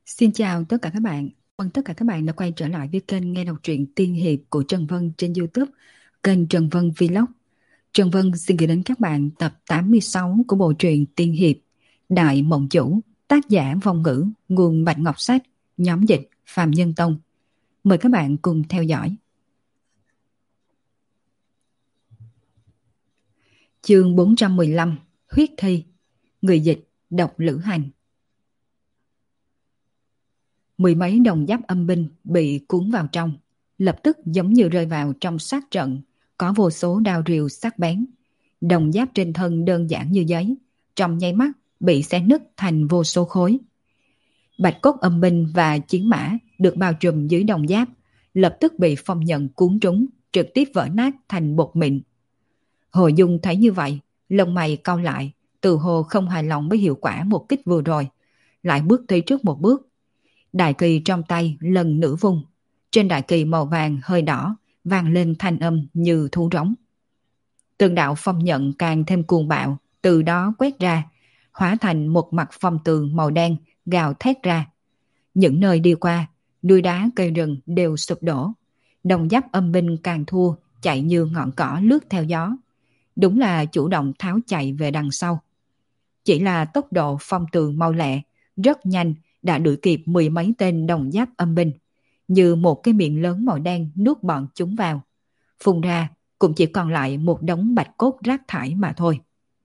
Xin chào tất cả các bạn. Mừng tất cả các bạn đã quay trở lại với kênh nghe đọc truyện tiên hiệp của Trần Vân trên YouTube, kênh Trần Vân Vlog. Trần Vân xin gửi đến các bạn tập 86 của bộ truyện tiên hiệp Đại Mộng Chủ, tác giả Vong Ngữ, nguồn Bạch Ngọc Sách, nhóm dịch Phạm Nhân Tông. Mời các bạn cùng theo dõi. Chương 415, Huyết Thi. Người dịch Độc Lữ Hành. Mười mấy đồng giáp âm binh bị cuốn vào trong, lập tức giống như rơi vào trong sát trận, có vô số đao rìu sắc bén. Đồng giáp trên thân đơn giản như giấy, trong nháy mắt bị xé nứt thành vô số khối. Bạch cốt âm binh và chiến mã được bao trùm dưới đồng giáp, lập tức bị phong nhận cuốn trúng, trực tiếp vỡ nát thành bột mịn. Hồ Dung thấy như vậy, lông mày cau lại, từ hồ không hài lòng với hiệu quả một kích vừa rồi, lại bước tới trước một bước. Đại kỳ trong tay lần nữa vung, trên đại kỳ màu vàng hơi đỏ vang lên thanh âm như thú rống. Từng đạo phong nhận càng thêm cuồng bạo từ đó quét ra, hóa thành một mặt phong tường màu đen gào thét ra. Những nơi đi qua, núi đá cây rừng đều sụp đổ. Đồng giáp âm binh càng thua, chạy như ngọn cỏ lướt theo gió. Đúng là chủ động tháo chạy về đằng sau. Chỉ là tốc độ phong tường mau lẹ, rất nhanh, đã đuổi kịp mười mấy tên đồng giáp âm binh, như một cái miệng lớn màu đen nuốt bọn chúng vào. Phun ra cũng chỉ còn lại một đống bạch cốt rác thải mà thôi.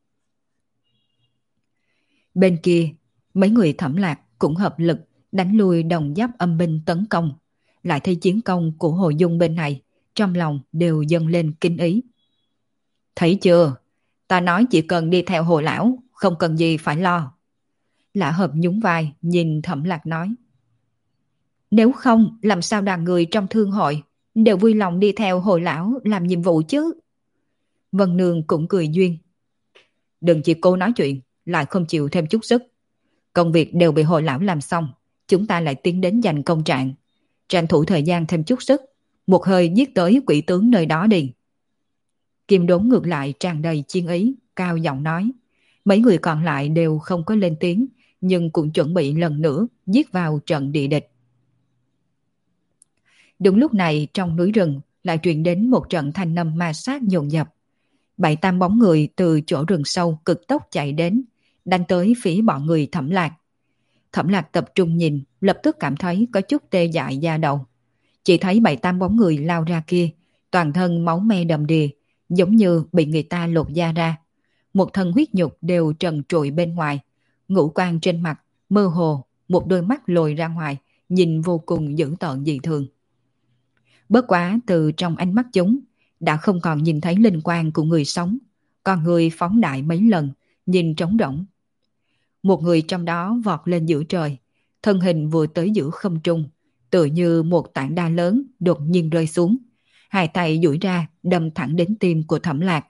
Bên kia, mấy người Thẩm Lạc cũng hợp lực đánh lui đồng giáp âm binh tấn công. Lại thấy chiến công của Hồ Dung bên này, trong lòng đều dâng lên kinh ý. Thấy chưa? Ta nói chỉ cần đi theo Hồ Lão, không cần gì phải lo. Lã Hợp nhún vai nhìn Thẩm Lạc nói. Nếu không, làm sao đoàn người trong thương hội đều vui lòng đi theo Hồ Lão làm nhiệm vụ chứ? Vân Nương cũng cười duyên. Đừng chỉ cố nói chuyện, lại không chịu thêm chút sức. Công việc đều bị Hồ Lão làm xong, chúng ta lại tiến đến giành công trạng. Tranh thủ thời gian thêm chút sức, một hơi giết tới quỷ tướng nơi đó đi. Kim Đốn ngược lại tràn đầy chiên ý, cao giọng nói. Mấy người còn lại đều không có lên tiếng, nhưng cũng chuẩn bị lần nữa giết vào trận địa địch. Đúng lúc này trong núi rừng lại truyền đến một trận thanh âm ma sát dồn dập. 7-8 bóng người từ chỗ rừng sâu cực tốc chạy đến, đánh tới phía bọn người Thẩm Lạc. Thẩm Lạc tập trung nhìn, lập tức cảm thấy có chút tê dại da đầu. Chỉ thấy 7-8 bóng người lao ra kia, toàn thân máu me đầm đìa, giống như bị người ta lột da ra. Một thân huyết nhục đều trần trụi bên ngoài, ngũ quan trên mặt mơ hồ, một đôi mắt lồi ra ngoài, nhìn vô cùng dữ tợn dị thường. Bất quá từ trong ánh mắt chúng, đã không còn nhìn thấy linh quang của người sống, con người phóng đại mấy lần, nhìn trống rỗng. Một người trong đó vọt lên giữa trời, thân hình vừa tới giữa không trung, tựa như một tảng đá lớn đột nhiên rơi xuống, hai tay duỗi ra đâm thẳng đến tim của Thẩm Lạc.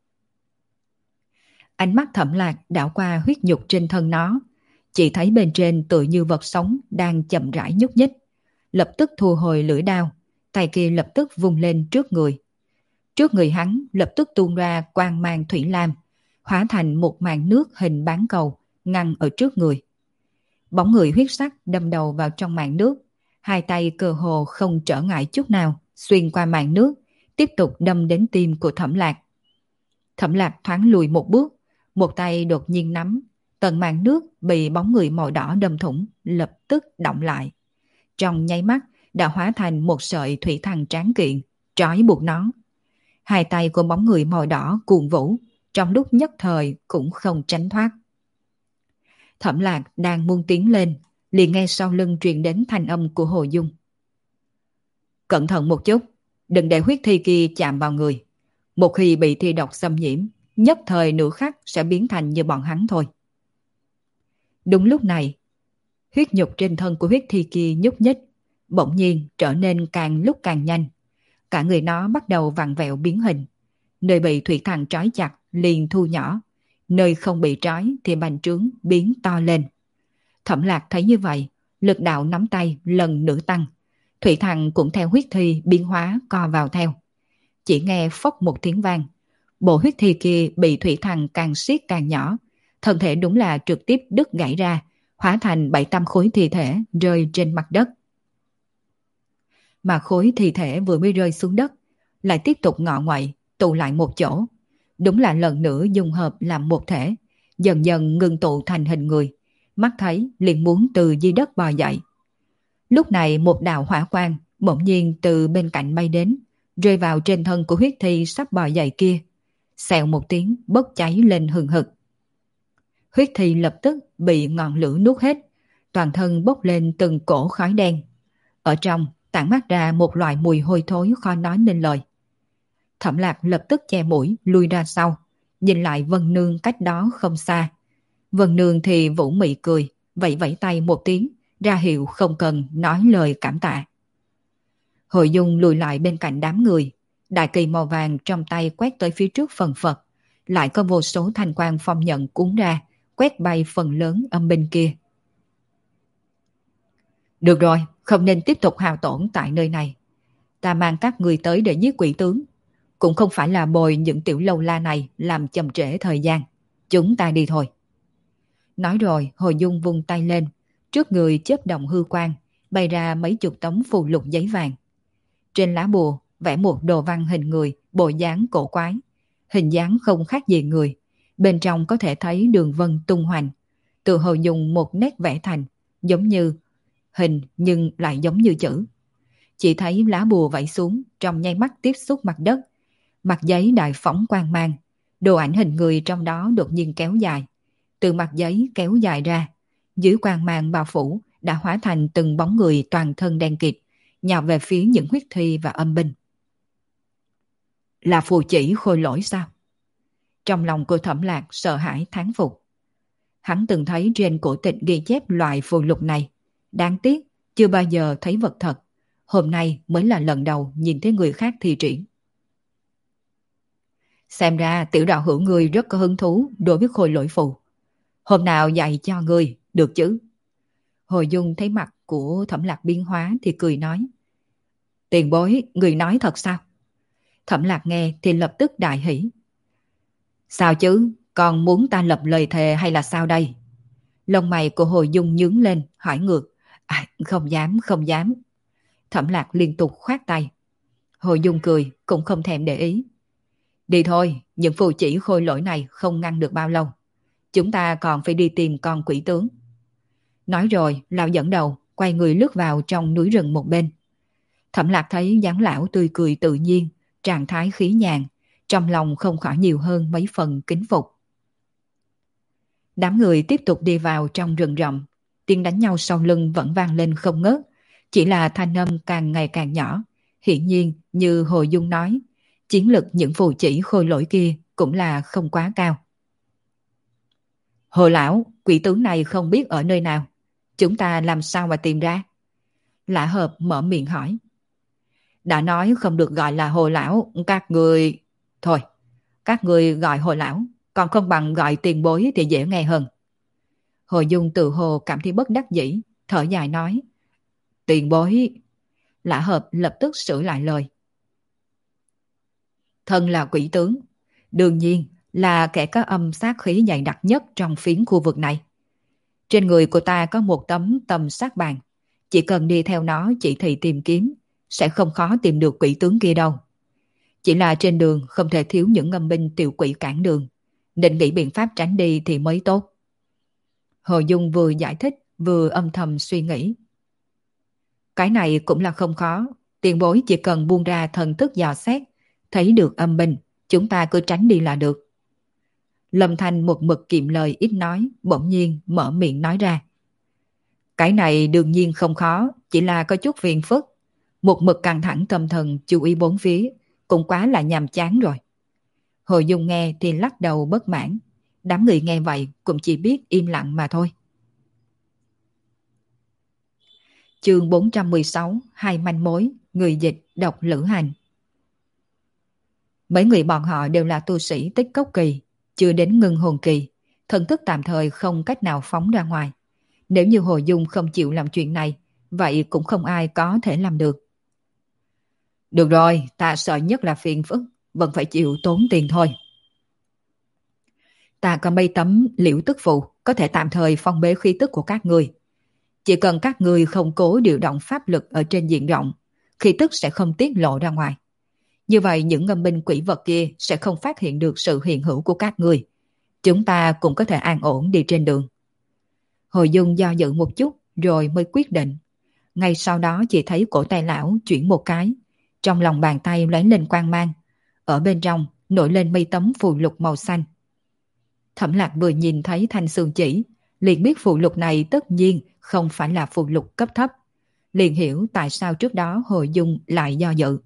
Ánh mắt Thẩm Lạc đảo qua huyết nhục trên thân nó, chỉ thấy bên trên tựa như vật sống đang chậm rãi nhúc nhích, lập tức thu hồi lưỡi đao, tay kia lập tức vung lên trước người. Trước người hắn lập tức tuôn ra quang mang thủy lam, hóa thành một màn nước hình bán cầu ngăn ở trước người. Bóng người huyết sắc đâm đầu vào trong màn nước, hai tay cơ hồ không trở ngại chút nào xuyên qua màn nước, tiếp tục đâm đến tim của Thẩm Lạc. Thẩm Lạc thoáng lùi một bước, một tay đột nhiên nắm, tầng màn nước bị bóng người màu đỏ đâm thủng lập tức động lại. Trong nháy mắt đã hóa thành một sợi thủy thần tráng kiện, trói buộc nó. Hai tay của bóng người màu đỏ cuồng vũ, trong lúc nhất thời cũng không tránh thoát. Thẩm Lạc đang muốn tiến lên, liền nghe sau lưng truyền đến thanh âm của Hồ Dung. Cẩn thận một chút, đừng để huyết thi kia chạm vào người. Một khi bị thi độc xâm nhiễm, nhất thời nửa khắc sẽ biến thành như bọn hắn thôi. Đúng lúc này, huyết nhục trên thân của huyết thi kia nhúc nhích, bỗng nhiên trở nên càng lúc càng nhanh. Cả người nó bắt đầu vặn vẹo biến hình. Nơi bị thủy thần trói chặt liền thu nhỏ, nơi không bị trói thì bành trướng biến to lên. Thẩm Lạc thấy như vậy, lực đạo nắm tay lần nữa tăng. Thủy thần cũng theo huyết thi biến hóa co vào theo. Chỉ nghe phốc một tiếng vang, bộ huyết thi kia bị thủy thần càng siết càng nhỏ, thân thể đúng là trực tiếp đứt gãy ra, hóa thành 7-8 khối thi thể rơi trên mặt đất. Mà khối thi thể vừa mới rơi xuống đất, lại tiếp tục ngọ nguậy, tụ lại một chỗ. Đúng là lần nữa dung hợp làm một thể, dần dần ngưng tụ thành hình người, mắt thấy liền muốn từ dưới đất bò dậy. Lúc này một đạo hỏa quang bỗng nhiên từ bên cạnh bay đến, rơi vào trên thân của huyết thi sắp bò dậy kia. Xèo một tiếng bốc cháy lên hừng hực. Huyết thi lập tức bị ngọn lửa nuốt hết, toàn thân bốc lên từng cổ khói đen. Ở trong tản mát ra một loại mùi hôi thối khó nói nên lời. Thẩm Lạc lập tức che mũi lui ra sau, nhìn lại Vân Nương cách đó không xa. Vân Nương thì vũ mị cười, vẫy vẫy tay một tiếng, ra hiệu không cần nói lời cảm tạ. Hội Dung lùi lại bên cạnh đám người, đại kỳ màu vàng trong tay quét tới phía trước phần phật, lại có vô số thanh quang phong nhận cuốn ra, quét bay phần lớn âm binh kia. Được rồi, không nên tiếp tục hao tổn tại nơi này. Ta mang các người tới để giết quỷ tướng, cũng không phải là bồi những tiểu lâu la này làm chậm trễ thời gian. Chúng ta đi thôi. Nói rồi, Hồi Dung vung tay lên, trước người chớp động hư quang, bay ra mấy chục tấm phù lục giấy vàng. Trên lá bùa vẽ một đồ văn hình người, bộ dáng cổ quái, hình dáng không khác gì người, bên trong có thể thấy đường vân tung hoành, tự hồ dùng một nét vẽ thành, giống như hình nhưng lại giống như chữ. Chỉ thấy lá bùa vẩy xuống, trong nháy mắt tiếp xúc mặt đất, mặt giấy đại phóng quang mang, đồ ảnh hình người trong đó đột nhiên kéo dài, từ mặt giấy kéo dài ra, dưới quang mang bao phủ đã hóa thành từng bóng người toàn thân đen kịt, nhào về phía những huyết thi và âm binh. Là phù chỉ Khôi Lỗi sao? Trong lòng của Thẩm Lạc sợ hãi thán phục. Hắn từng thấy trên cổ tịch ghi chép loại phù lục này, đáng tiếc chưa bao giờ thấy vật thật, hôm nay mới là lần đầu nhìn thấy người khác thi triển. Xem ra tiểu đạo hữu ngươi rất có hứng thú đối với Khôi Lỗi phù. Hôm nào dạy cho ngươi, được chứ? Hồi Dung thấy mặt của Thẩm Lạc biến hóa thì cười nói. Tiền bối, người nói thật sao? Thẩm Lạc nghe thì lập tức đại hỉ. Sao chứ, còn muốn ta lập lời thề hay là sao đây? Lông mày của Hồi Dung nhướng lên, hỏi ngược. Không dám, không dám. Thẩm Lạc liên tục khoát tay. Hồi Dung cười, cũng không thèm để ý. Đi thôi, những phù chỉ Khôi Lỗi này không ngăn được bao lâu. Chúng ta còn phải đi tìm con quỷ tướng. Nói rồi, lão dẫn đầu, quay người lướt vào trong núi rừng một bên. Thẩm Lạc thấy dáng lão tươi cười tự nhiên, trạng thái khí nhàn, trong lòng không khỏi nhiều hơn mấy phần kính phục. Đám người tiếp tục đi vào trong rừng rậm, tiếng đánh nhau sau lưng vẫn vang lên không ngớt, chỉ là thanh âm càng ngày càng nhỏ. Hiển nhiên, như Hồi Dung nói, chiến lực những phù chỉ Khôi Lỗi kia cũng là không quá cao. Hồ lão, quỷ tướng này không biết ở nơi nào, chúng ta làm sao mà tìm ra? Lã Hợp mở miệng hỏi. Đã nói không được gọi là Hồ lão, các người... Thôi, các người gọi Hồ lão, còn không bằng gọi tiền bối thì dễ nghe hơn. Hồ Dung tự hồ cảm thấy bất đắc dĩ, thở dài nói. Tiền bối... Lã Hợp lập tức sửa lại lời. Thân là quỷ tướng, đương nhiên là kẻ có âm sát khí dày đặc nhất trong phiến khu vực này. Trên người của ta có một tấm tầm sát bàn, chỉ cần đi theo nó chỉ thị tìm kiếm, sẽ không khó tìm được quỷ tướng kia đâu. Chỉ là trên đường không thể thiếu những ngâm binh tiểu quỷ cản đường, định nghĩ biện pháp tránh đi thì mới tốt. Hồ Dung vừa giải thích vừa âm thầm suy nghĩ. Cái này cũng là không khó, tiền bối chỉ cần buông ra thần thức dò xét, thấy được âm binh, chúng ta cứ tránh đi là được. Lâm Thanh một mực kiệm lời ít nói, bỗng nhiên mở miệng nói ra. Cái này đương nhiên không khó, chỉ là có chút phiền phức. Một mực căng thẳng tâm thần chú ý bốn phía, cũng quá là nhàm chán rồi. Hồ Dung nghe thì lắc đầu bất mãn. Đám người nghe vậy cũng chỉ biết im lặng mà thôi. Chương 416, hai manh mối, người dịch độc lữ hành. Mấy người bọn họ đều là tu sĩ tích cốc kỳ, chưa đến ngưng hồn kỳ, thần thức tạm thời không cách nào phóng ra ngoài. Nếu như Hồ Dung không chịu làm chuyện này, vậy cũng không ai có thể làm được. Được rồi, ta sợ nhất là phiền phức, vẫn phải chịu tốn tiền thôi. Ta có mấy tấm liễu tức phù có thể tạm thời phong bế khí tức của các ngươi. Chỉ cần các ngươi không cố điều động pháp lực ở trên diện rộng, khí tức sẽ không tiết lộ ra ngoài. Như vậy những ngâm binh quỷ vật kia sẽ không phát hiện được sự hiện hữu của các ngươi. Chúng ta cũng có thể an ổn đi trên đường. Hồi Dung do dự một chút rồi mới quyết định. Ngay sau đó chỉ thấy cổ tay lão chuyển một cái. Trong lòng bàn tay lóe lên quang mang. Ở bên trong nổi lên mấy tấm phù lục màu xanh. Thẩm Lạc vừa nhìn thấy thanh xương chỉ, liền biết phù lục này tất nhiên không phải là phù lục cấp thấp. Liền hiểu tại sao trước đó Hồi Dung lại do dự.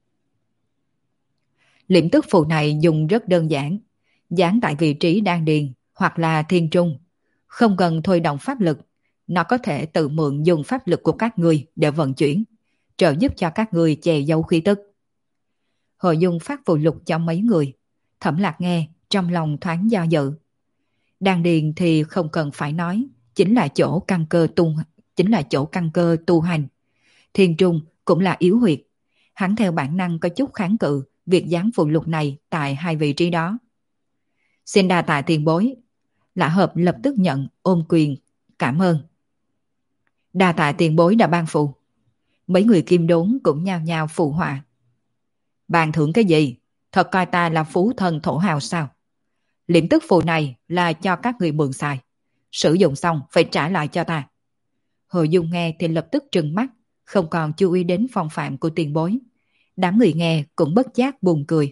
Liễm tức phù này dùng rất đơn giản, dán tại vị trí đan điền hoặc là thiên trung, không cần thôi động pháp lực, nó có thể tự mượn dùng pháp lực của các ngươi để vận chuyển, trợ giúp cho các ngươi che giấu khí tức. Hồi Dung phát phù lục cho mấy người, Thẩm Lạc nghe trong lòng thoáng do dự. Đan điền thì không cần phải nói, chính là chỗ căn cơ tu hành. Thiên trung cũng là yếu huyệt, hắn theo bản năng có chút kháng cự việc dán phù lục này tại hai vị trí đó. Xin đa tạ tiền bối. Lã Hợp lập tức nhận ôm quyền cảm ơn. Đa tạ tiền bối đã ban phù. Mấy người kim đốn cũng nhao nhao phụ họa. Ban thưởng cái gì? Thật coi ta là phú thần thổ hào sao? Liễm tức phù này là cho các người mượn xài, sử dụng xong phải trả lại cho ta. Hồi Dung nghe thì lập tức trừng mắt, không còn chú ý đến phong phạm của tiền bối. Đám người nghe cũng bất giác buồn cười.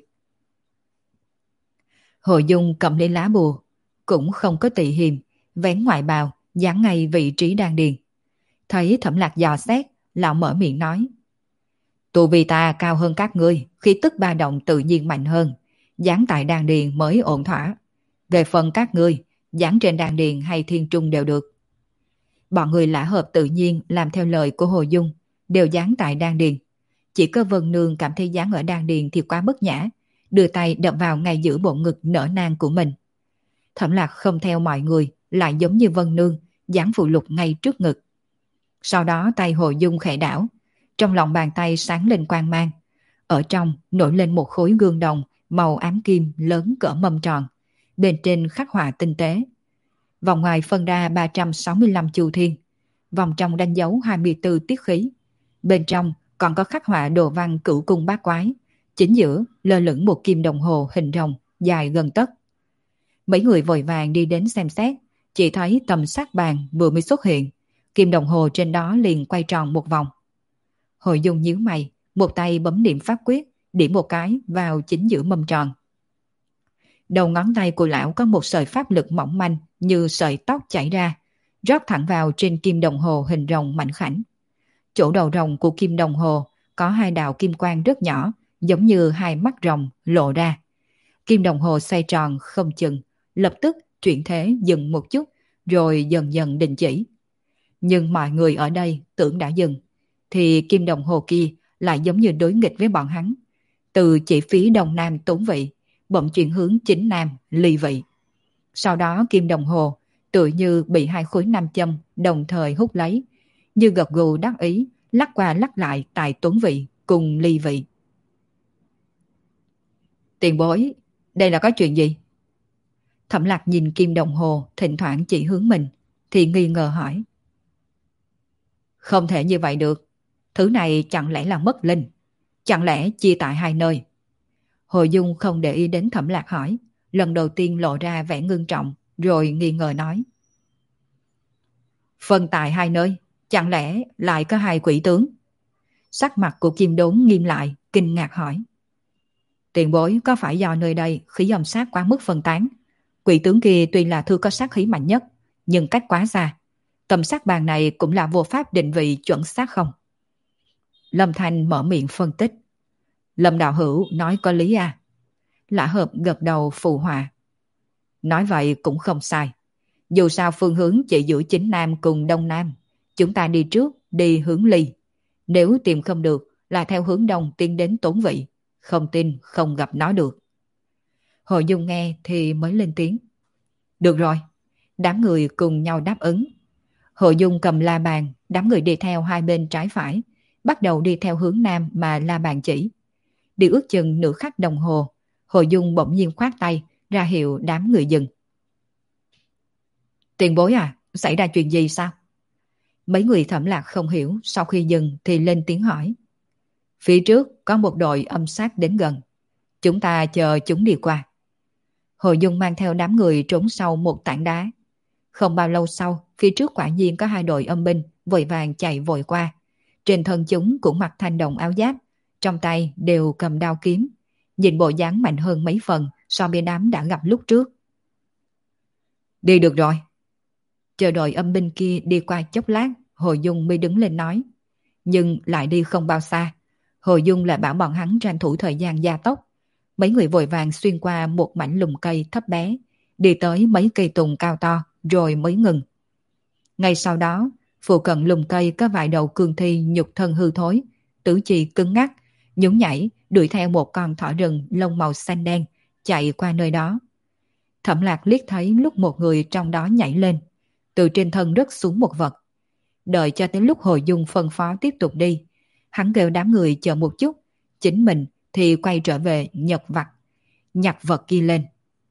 Hồi Dung cầm lên lá bùa, cũng không có tị hiềm, vén ngoại bào, dán ngay vị trí đan điền. Thấy Thẩm Lạc dò xét, lão mở miệng nói. Tu vi ta cao hơn các ngươi, khí tức ba động tự nhiên mạnh hơn, dán tại đan điền mới ổn thỏa. Về phần các ngươi, dán trên đan điền hay thiên trung đều được. Bọn người Lã Hợp tự nhiên làm theo lời của Hồ Dung, đều dán tại đan điền. Chỉ có Vân Nương cảm thấy dán ở đan điền thì quá bất nhã, đưa tay đập vào ngay giữa bộ ngực nở nang của mình. Thẩm Lạc không theo mọi người, lại giống như Vân Nương, dán phù lục ngay trước ngực. Sau đó tay Hồ Dung khẽ đảo, trong lòng bàn tay sáng lên quang mang. Ở trong nổi lên một khối gương đồng màu ám kim lớn cỡ mâm tròn, bên trên khắc họa tinh tế. Vòng ngoài phân ra 365 chu thiên, vòng trong đánh dấu 24 tiết khí. Bên trong còn có khắc họa đồ văn cửu cung bát quái, chính giữa lơ lửng một kim đồng hồ hình rồng dài gần tấc. Mấy người vội vàng đi đến xem xét, chỉ thấy tầm sát bàn vừa mới xuất hiện, kim đồng hồ trên đó liền quay tròn một vòng. Hội Dung nhíu mày, một tay bấm niệm pháp quyết, điểm một cái vào chính giữa mâm tròn. Đầu ngón tay của lão có một sợi pháp lực mỏng manh như sợi tóc chảy ra, rót thẳng vào trên kim đồng hồ hình rồng mảnh khảnh. Chỗ đầu rồng của kim đồng hồ có hai đạo kim quang rất nhỏ, giống như hai mắt rồng lộ ra. Kim đồng hồ xoay tròn không chừng, lập tức chuyển thế dừng một chút, rồi dần dần đình chỉ. Nhưng mọi người ở đây tưởng đã dừng, thì kim đồng hồ kia lại giống như đối nghịch với bọn hắn. Từ chỉ phía đông nam tốn vị, bỗng chuyển hướng chính nam ly vị. Sau đó kim đồng hồ tựa như bị hai khối nam châm đồng thời hút lấy, như gật gù đắc ý, lắc qua lắc lại tại tốn vị cùng ly vị. Tiền bối, đây là có chuyện gì? Thẩm Lạc nhìn kim đồng hồ thỉnh thoảng chỉ hướng mình, thì nghi ngờ hỏi. Không thể như vậy được, thứ này chẳng lẽ là mất linh, chẳng lẽ chia tại hai nơi? Hồi Dung không để ý đến Thẩm Lạc hỏi, lần đầu tiên lộ ra vẻ ngưng trọng, rồi nghi ngờ nói. Phân tại hai nơi, chẳng lẽ lại có hai quỷ tướng? Sắc mặt của Kim Đốn nghiêm lại, kinh ngạc hỏi. Tiền bối, có phải do nơi đây khí âm sát quá mức phân tán? Quỷ tướng kia tuy là thư có sát khí mạnh nhất, nhưng cách quá xa. Tầm sát bàn này cũng là vô pháp định vị chuẩn xác không? Lâm Thanh mở miệng phân tích. Lâm đạo hữu nói có lý à? Lã Hợp gật đầu phụ họa. Nói vậy cũng không sai. Dù sao phương hướng chỉ giữa chính nam cùng đông nam. Chúng ta đi trước, đi hướng ly. Nếu tìm không được, là theo hướng đông tiến đến tốn vị. Không tin, không gặp nó được. Hồ Dung nghe thì mới lên tiếng. Được rồi. Đám người cùng nhau đáp ứng. Hồ Dung cầm la bàn, đám người đi theo hai bên trái phải, bắt đầu đi theo hướng nam mà la bàn chỉ. Đi ước chừng nửa khắc đồng hồ, Hồ Dung bỗng nhiên khoát tay, ra hiệu đám người dừng. Tiền bối à, xảy ra chuyện gì sao? Mấy người Thẩm Lạc không hiểu, sau khi dừng thì lên tiếng hỏi. Phía trước có một đội âm sát đến gần. Chúng ta chờ chúng đi qua. Hồ Dung mang theo đám người trốn sau một tảng đá. Không bao lâu sau, phía trước quả nhiên có hai đội âm binh vội vàng chạy vội qua. Trên thân chúng cũng mặc thanh đồng áo giáp, trong tay đều cầm đao kiếm. Nhìn bộ dáng mạnh hơn mấy phần so với đám đã gặp lúc trước. Đi được rồi. Chờ đội âm binh kia đi qua chốc lát, Hồ Dung mới đứng lên nói. Nhưng lại đi không bao xa. Hồ Dung lại bảo bọn hắn tranh thủ thời gian gia tốc. Mấy người vội vàng xuyên qua một mảnh lùm cây thấp bé, đi tới mấy cây tùng cao to, rồi mới ngừng. Ngay sau đó, phụ cận lùm cây có vài đầu cương thi nhục thân hư thối, tứ chi cứng ngắc, nhún nhảy đuổi theo một con thỏ rừng lông màu xanh đen, chạy qua nơi đó. Thẩm Lạc liếc thấy lúc một người trong đó nhảy lên, từ trên thân rớt xuống một vật. Đợi cho tới lúc Hồ Dung phân phó tiếp tục đi, hắn kêu đám người chờ một chút, chính mình thì quay trở về nhặt vật kia lên.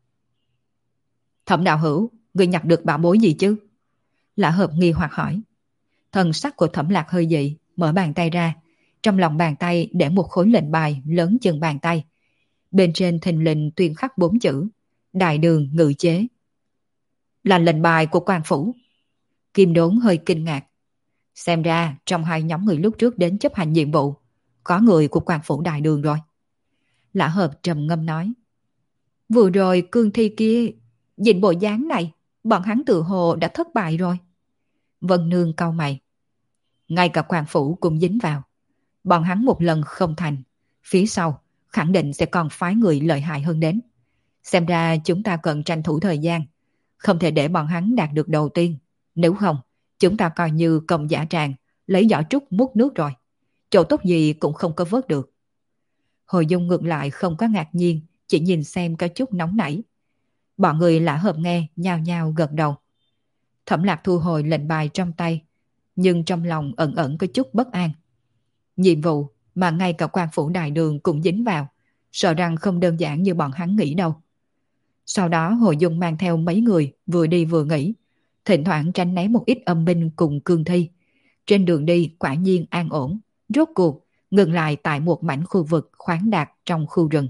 Thẩm đạo hữu, người nhặt được bảo bối gì chứ? Lã Hợp nghi hoặc hỏi. Thần sắc của Thẩm Lạc hơi dị, mở bàn tay ra, trong lòng bàn tay để một khối lệnh bài lớn chừng bàn tay. Bên trên thình lình tuyên khắc 4 chữ: Đại Đường Ngự Chế. Là lệnh bài của quan phủ. Kim Đốn hơi kinh ngạc. Xem ra trong hai nhóm người lúc trước đến chấp hành nhiệm vụ, có người của quan phủ Đại Đường rồi. Lã Hợp trầm ngâm nói. Vừa rồi cương thi kia, nhìn bộ dáng này, bọn hắn tự hồ đã thất bại rồi. Vân Nương cau mày. Ngay cả quan phủ cũng dính vào. Bọn hắn một lần không thành, phía sau khẳng định sẽ còn phái người lợi hại hơn đến. Xem ra chúng ta cần tranh thủ thời gian, không thể để bọn hắn đạt được đầu tiên. Nếu không, chúng ta coi như công dã tràng, lấy giỏ trúc múc nước rồi. Chỗ tốt gì cũng không có vớt được. Hồ Dung ngược lại không có ngạc nhiên, chỉ nhìn xem có chút nóng nảy. Bọn người Lã Hợp nghe, nhao nhao gật đầu. Thẩm Lạc thu hồi lệnh bài trong tay, nhưng trong lòng ẩn ẩn có chút bất an. Nhiệm vụ mà ngay cả quan phủ Đại Đường cũng dính vào, sợ rằng không đơn giản như bọn hắn nghĩ đâu. Sau đó Hồ Dung mang theo mấy người vừa đi vừa nghỉ, thỉnh thoảng tránh né một ít âm binh cùng cương thi. Trên đường đi quả nhiên an ổn, rốt cuộc ngừng lại tại một mảnh khu vực khoáng đạt trong khu rừng.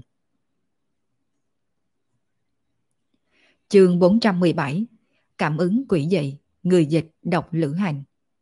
Chương 417. Cảm ứng quỷ dị, người dịch độc lữ hành.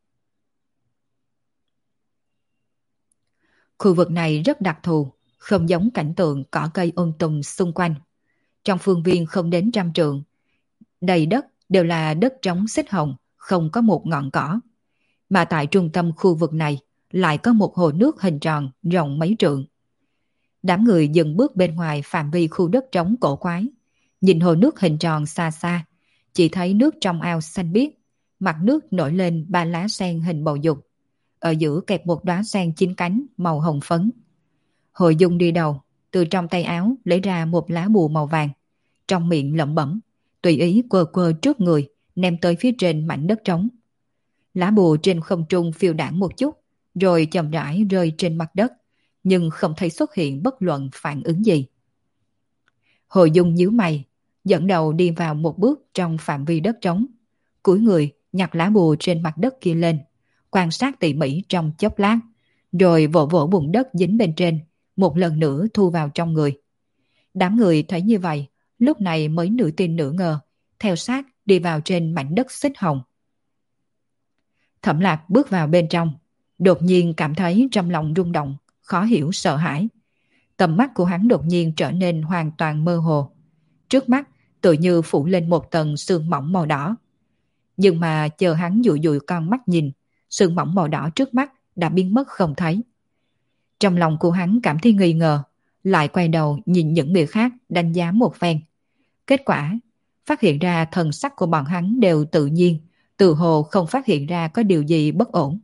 Khu vực này rất đặc thù, không giống cảnh tượng cỏ cây tùm xung quanh. Trong phương viên không đến 100 trượng, đầy đất đều là đất trống xích hồng, không có một ngọn cỏ. Mà tại trung tâm khu vực này lại có một hồ nước hình tròn rộng mấy trượng. Đám người dừng bước bên ngoài phạm vi khu đất trống cổ quái, nhìn hồ nước hình tròn xa xa, chỉ thấy nước trong ao xanh biếc, mặt nước nổi lên 3 lá sen hình bầu dục, ở giữa kẹp một đóa sen chín cánh màu hồng phấn. Hồ Dung đi đầu, từ trong tay áo lấy ra một lá bùa màu vàng, trong miệng lẩm bẩm, tùy ý quơ quơ trước người, ném tới phía trên mảnh đất trống. Lá bùa trên không trung phiêu đãng một chút, rồi chậm rãi rơi trên mặt đất, nhưng không thấy xuất hiện bất luận phản ứng gì. Hồ Dung nhíu mày, dẫn đầu đi vào một bước trong phạm vi đất trống, cúi người nhặt lá bùa trên mặt đất kia lên, quan sát tỉ mỉ trong chốc lát, rồi vỗ vỗ bùn đất dính bên trên, một lần nữa thu vào trong người. Đám người thấy như vậy, lúc này mới nửa tin nửa ngờ, theo sát đi vào trên mảnh đất xích hồng. Thẩm Lạc bước vào bên trong, đột nhiên cảm thấy trong lòng rung động, khó hiểu sợ hãi. Tầm mắt của hắn đột nhiên trở nên hoàn toàn mơ hồ. Trước mắt tự như phủ lên một tầng sương mỏng màu đỏ. Nhưng mà chờ hắn dụi dụi con mắt nhìn, sương mỏng màu đỏ trước mắt đã biến mất không thấy. Trong lòng của hắn cảm thấy nghi ngờ, lại quay đầu nhìn những người khác đánh giá một phen. Kết quả, phát hiện ra thần sắc của bọn hắn đều tự nhiên, tự hồ không phát hiện ra có điều gì bất ổn.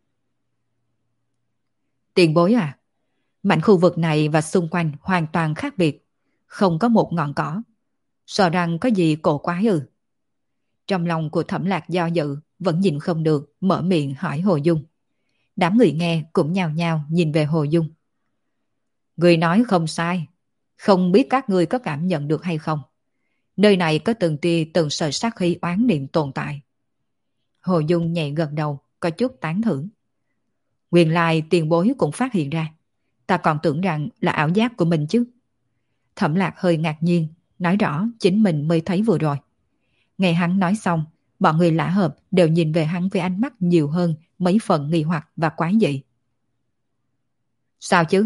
Tiền bối à, mảnh khu vực này và xung quanh hoàn toàn khác biệt, không có một ngọn cỏ. Sợ rằng có gì cổ quái ư? Trong lòng của Thẩm Lạc do dự, vẫn nhìn không được, mở miệng hỏi Hồ Dung. Đám người nghe cũng nhao nhao nhìn về Hồ Dung. Người nói không sai, không biết các ngươi có cảm nhận được hay không. Nơi này có từng tia từng sợi sát khí oán niệm tồn tại. Hồ Dung nhẹ gật đầu, có chút tán thưởng. Nguyên lai tiền bối cũng phát hiện ra. Ta còn tưởng rằng là ảo giác của mình chứ. Thẩm Lạc hơi ngạc nhiên, nói rõ chính mình mới thấy vừa rồi. Nghe hắn nói xong, bọn người Lã Hợp đều nhìn về hắn với ánh mắt nhiều hơn mấy phần nghi hoặc và quái dị. Sao chứ?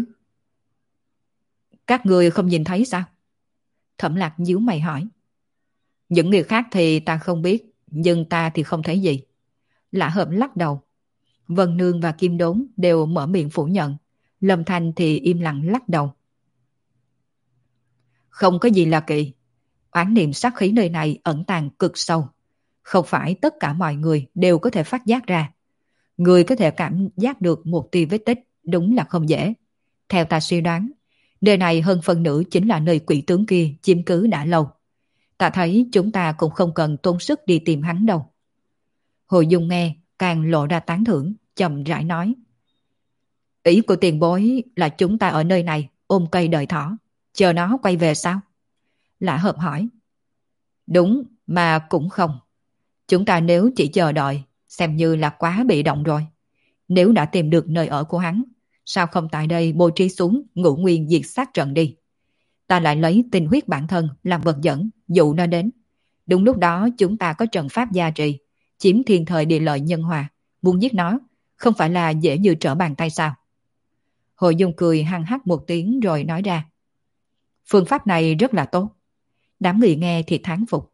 Các người không nhìn thấy sao? Thẩm Lạc nhíu mày hỏi. Những người khác thì ta không biết, nhưng ta thì không thấy gì. Lã Hợp lắc đầu. Vân Nương và Kim Đốn đều mở miệng phủ nhận. Lâm Thanh thì im lặng lắc đầu. Không có gì là kỳ. Oán niệm sát khí nơi này ẩn tàng cực sâu. Không phải tất cả mọi người đều có thể phát giác ra. Người có thể cảm giác được một tia vết tích đúng là không dễ. Theo ta suy đoán, nơi này hơn phần nửa chính là nơi quỷ tướng kia chiếm cứ đã lâu. Ta thấy chúng ta cũng không cần tốn sức đi tìm hắn đâu. Hồ Dung nghe càng lộ ra tán thưởng, chậm rãi nói. Ý của tiền bối là chúng ta ở nơi này ôm cây đợi thỏ, chờ nó quay về sao? Lã Hợp hỏi. Đúng, mà cũng không. Chúng ta nếu chỉ chờ đợi, xem như là quá bị động rồi. Nếu đã tìm được nơi ở của hắn, sao không tại đây bố trí xuống ngũ nguyên diệt sát trận đi? Ta lại lấy tinh huyết bản thân làm vật dẫn, dụ nó đến. Đúng lúc đó chúng ta có trận pháp gia trì, chiếm thiên thời địa lợi nhân hòa, muốn giết nó, không phải là dễ như trở bàn tay sao? Hồ Dung cười hăng hắc một tiếng rồi nói ra. Phương pháp này rất là tốt. Đám người nghe thì thán phục.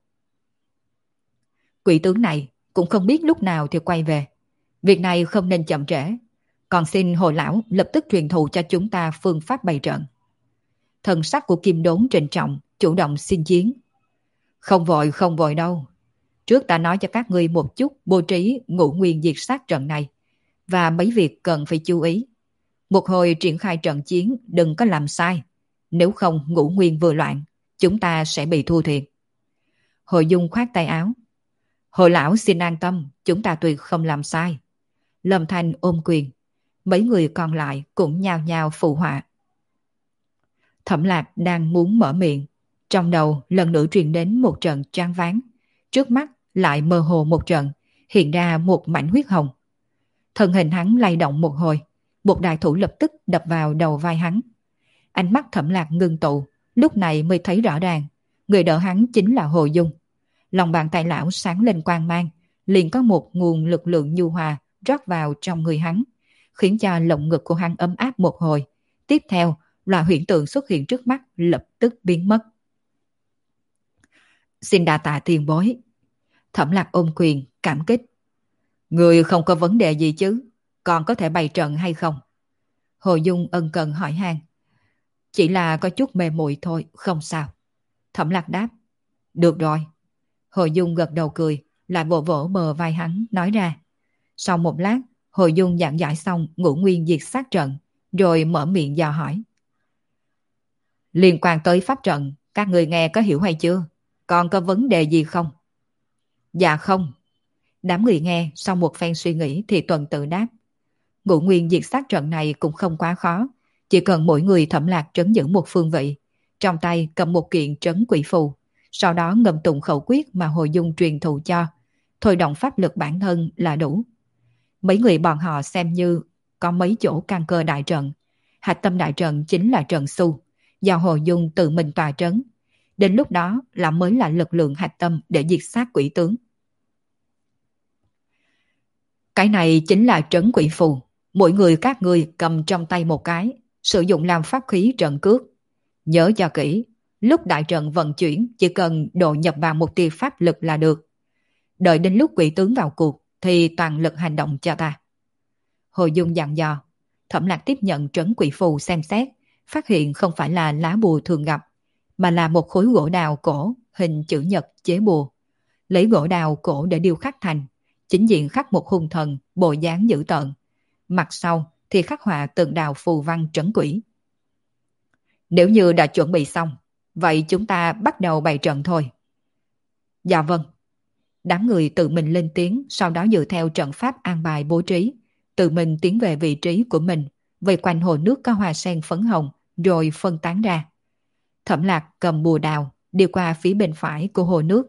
Quỷ tướng này cũng không biết lúc nào thì quay về. Việc này không nên chậm trễ. Còn xin Hồ Lão lập tức truyền thụ cho chúng ta phương pháp bày trận. Thần sắc của Kim Đốn trịnh trọng, chủ động xin chiến. Không vội đâu. Trước ta nói cho các ngươi một chút bố trí ngũ nguyên diệt sát trận này. Và mấy việc cần phải chú ý. Một hồi triển khai trận chiến đừng có làm sai. Nếu không ngũ nguyên vừa loạn, chúng ta sẽ bị thua thiệt. Hồ Dung khoát tay áo. Hồ Lão xin an tâm, chúng ta tuyệt không làm sai. Lâm Thanh ôm quyền. Mấy người còn lại cũng nhao nhao phụ họa. Thẩm Lạc đang muốn mở miệng. Trong đầu lần nữa truyền đến một trận choáng váng. Trước mắt lại mơ hồ một trận, hiện ra một mảnh huyết hồng. Thân hình hắn lay động một hồi, một đại thủ lập tức đập vào đầu vai hắn. Ánh mắt Thẩm Lạc ngưng tụ, lúc này mới thấy rõ ràng, người đỡ hắn chính là Hồ Dung. Lòng bàn tay lão sáng lên quang mang, liền có một nguồn lực lượng nhu hòa rót vào trong người hắn, khiến cho lồng ngực của hắn ấm áp một hồi. Tiếp theo là hiện tượng xuất hiện trước mắt lập tức biến mất. Xin đa tạ tiền bối. Thẩm Lạc ôm quyền, cảm kích. Người không có vấn đề gì chứ? Còn có thể bày trận hay không? Hồ Dung ân cần hỏi han. Chỉ là có chút mê muội thôi, không sao. Thẩm Lạc đáp. Được rồi. Hồ Dung gật đầu cười, lại vỗ vỗ bờ vai hắn, nói ra. Sau một lát, Hồ Dung giảng giải xong ngũ nguyên diệt sát trận, rồi mở miệng dò hỏi. Liên quan tới pháp trận, các người nghe có hiểu hay chưa? Còn có vấn đề gì không? Dạ không. Đám người nghe sau một phen suy nghĩ thì tuần tự đáp. Ngũ nguyên diệt sát trận này cũng không quá khó, chỉ cần mỗi người Thẩm Lạc trấn giữ một phương vị, trong tay cầm một kiện trấn quỷ phù, sau đó ngâm tụng khẩu quyết mà Hồ Dung truyền thụ cho, thôi động pháp lực bản thân là đủ. Mấy người bọn họ xem như có mấy chỗ căn cơ đại trận, hạch tâm đại trận chính là trận Xu, do Hồ Dung tự mình tòa trấn. Đến lúc đó là mới là lực lượng hạch tâm để diệt sát quỷ tướng. Cái này chính là trấn quỷ phù, mỗi người các ngươi cầm trong tay một cái, sử dụng làm pháp khí trận cước. Nhớ cho kỹ, lúc đại trận vận chuyển chỉ cần độ nhập vào một tia pháp lực là được. Đợi đến lúc quỷ tướng vào cuộc thì toàn lực hành động cho ta. Hồ Dung dặn dò. Thẩm Lạc tiếp nhận trấn quỷ phù xem xét, phát hiện không phải là lá bùa thường gặp, mà là một khối gỗ đào cổ hình chữ nhật chế bùa. Lấy gỗ đào cổ để điêu khắc thành, chính diện khắc một hung thần bộ dáng dữ tợn, mặt sau thì khắc họa từng đạo phù văn trấn quỷ. Nếu như đã chuẩn bị xong, vậy chúng ta bắt đầu bày trận thôi. Dạ vâng. Đám người tự mình lên tiếng, sau đó dựa theo trận pháp an bài bố trí, tự mình tiến về vị trí của mình, vây quanh hồ nước có hoa sen phấn hồng, rồi phân tán ra. Thẩm Lạc cầm bùa đào, đi qua phía bên phải của hồ nước.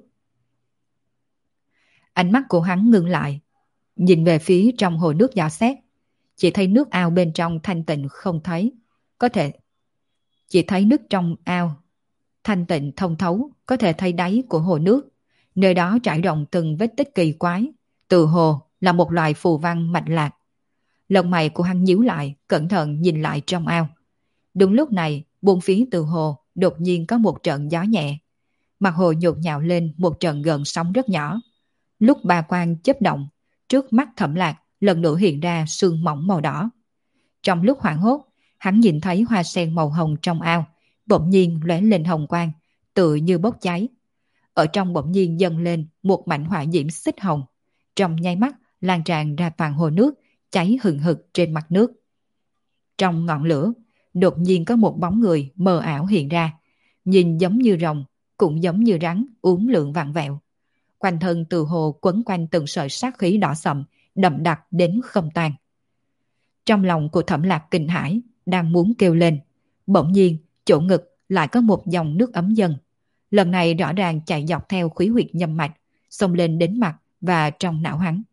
Ánh mắt của hắn ngưng lại, nhìn về phía trong hồ nước dò xét. Chỉ thấy nước ao bên trong thanh tịnh không thấy, có thể chỉ thấy nước trong ao thanh tịnh thông thấu, có thể thấy đáy của hồ nước. Nơi đó trải rộng từng vết tích kỳ quái, từ hồ là một loài phù văn mạch lạc. Lông mày của hắn nhíu lại, cẩn thận nhìn lại trong ao. Đúng lúc này, buông phía từ hồ đột nhiên có một trận gió nhẹ. Mặt hồ nhộn nhạo lên một trận gợn sóng rất nhỏ. Lúc ba quang chớp động, trước mắt Thẩm Lạc lần nữa hiện ra sương mỏng màu đỏ. Trong lúc hoảng hốt, hắn nhìn thấy hoa sen màu hồng trong ao, bỗng nhiên lóe lên hồng quang, tựa như bốc cháy. Ở trong bỗng nhiên dâng lên một mảnh hỏa diễm xích hồng, trong nháy mắt lan tràn ra toàn hồ nước, cháy hừng hực trên mặt nước. Trong ngọn lửa, đột nhiên có một bóng người mờ ảo hiện ra, nhìn giống như rồng, cũng giống như rắn uốn lượn vặn vẹo. Quanh thân từ hồ quấn quanh từng sợi sát khí đỏ sậm, đậm đặc đến không tan. Trong lòng của Thẩm Lạc kinh hãi, đang muốn kêu lên, bỗng nhiên chỗ ngực lại có một dòng nước ấm dần. Lần này rõ ràng chạy dọc theo khí huyệt nhâm mạch, xông lên đến mặt và trong não hắn.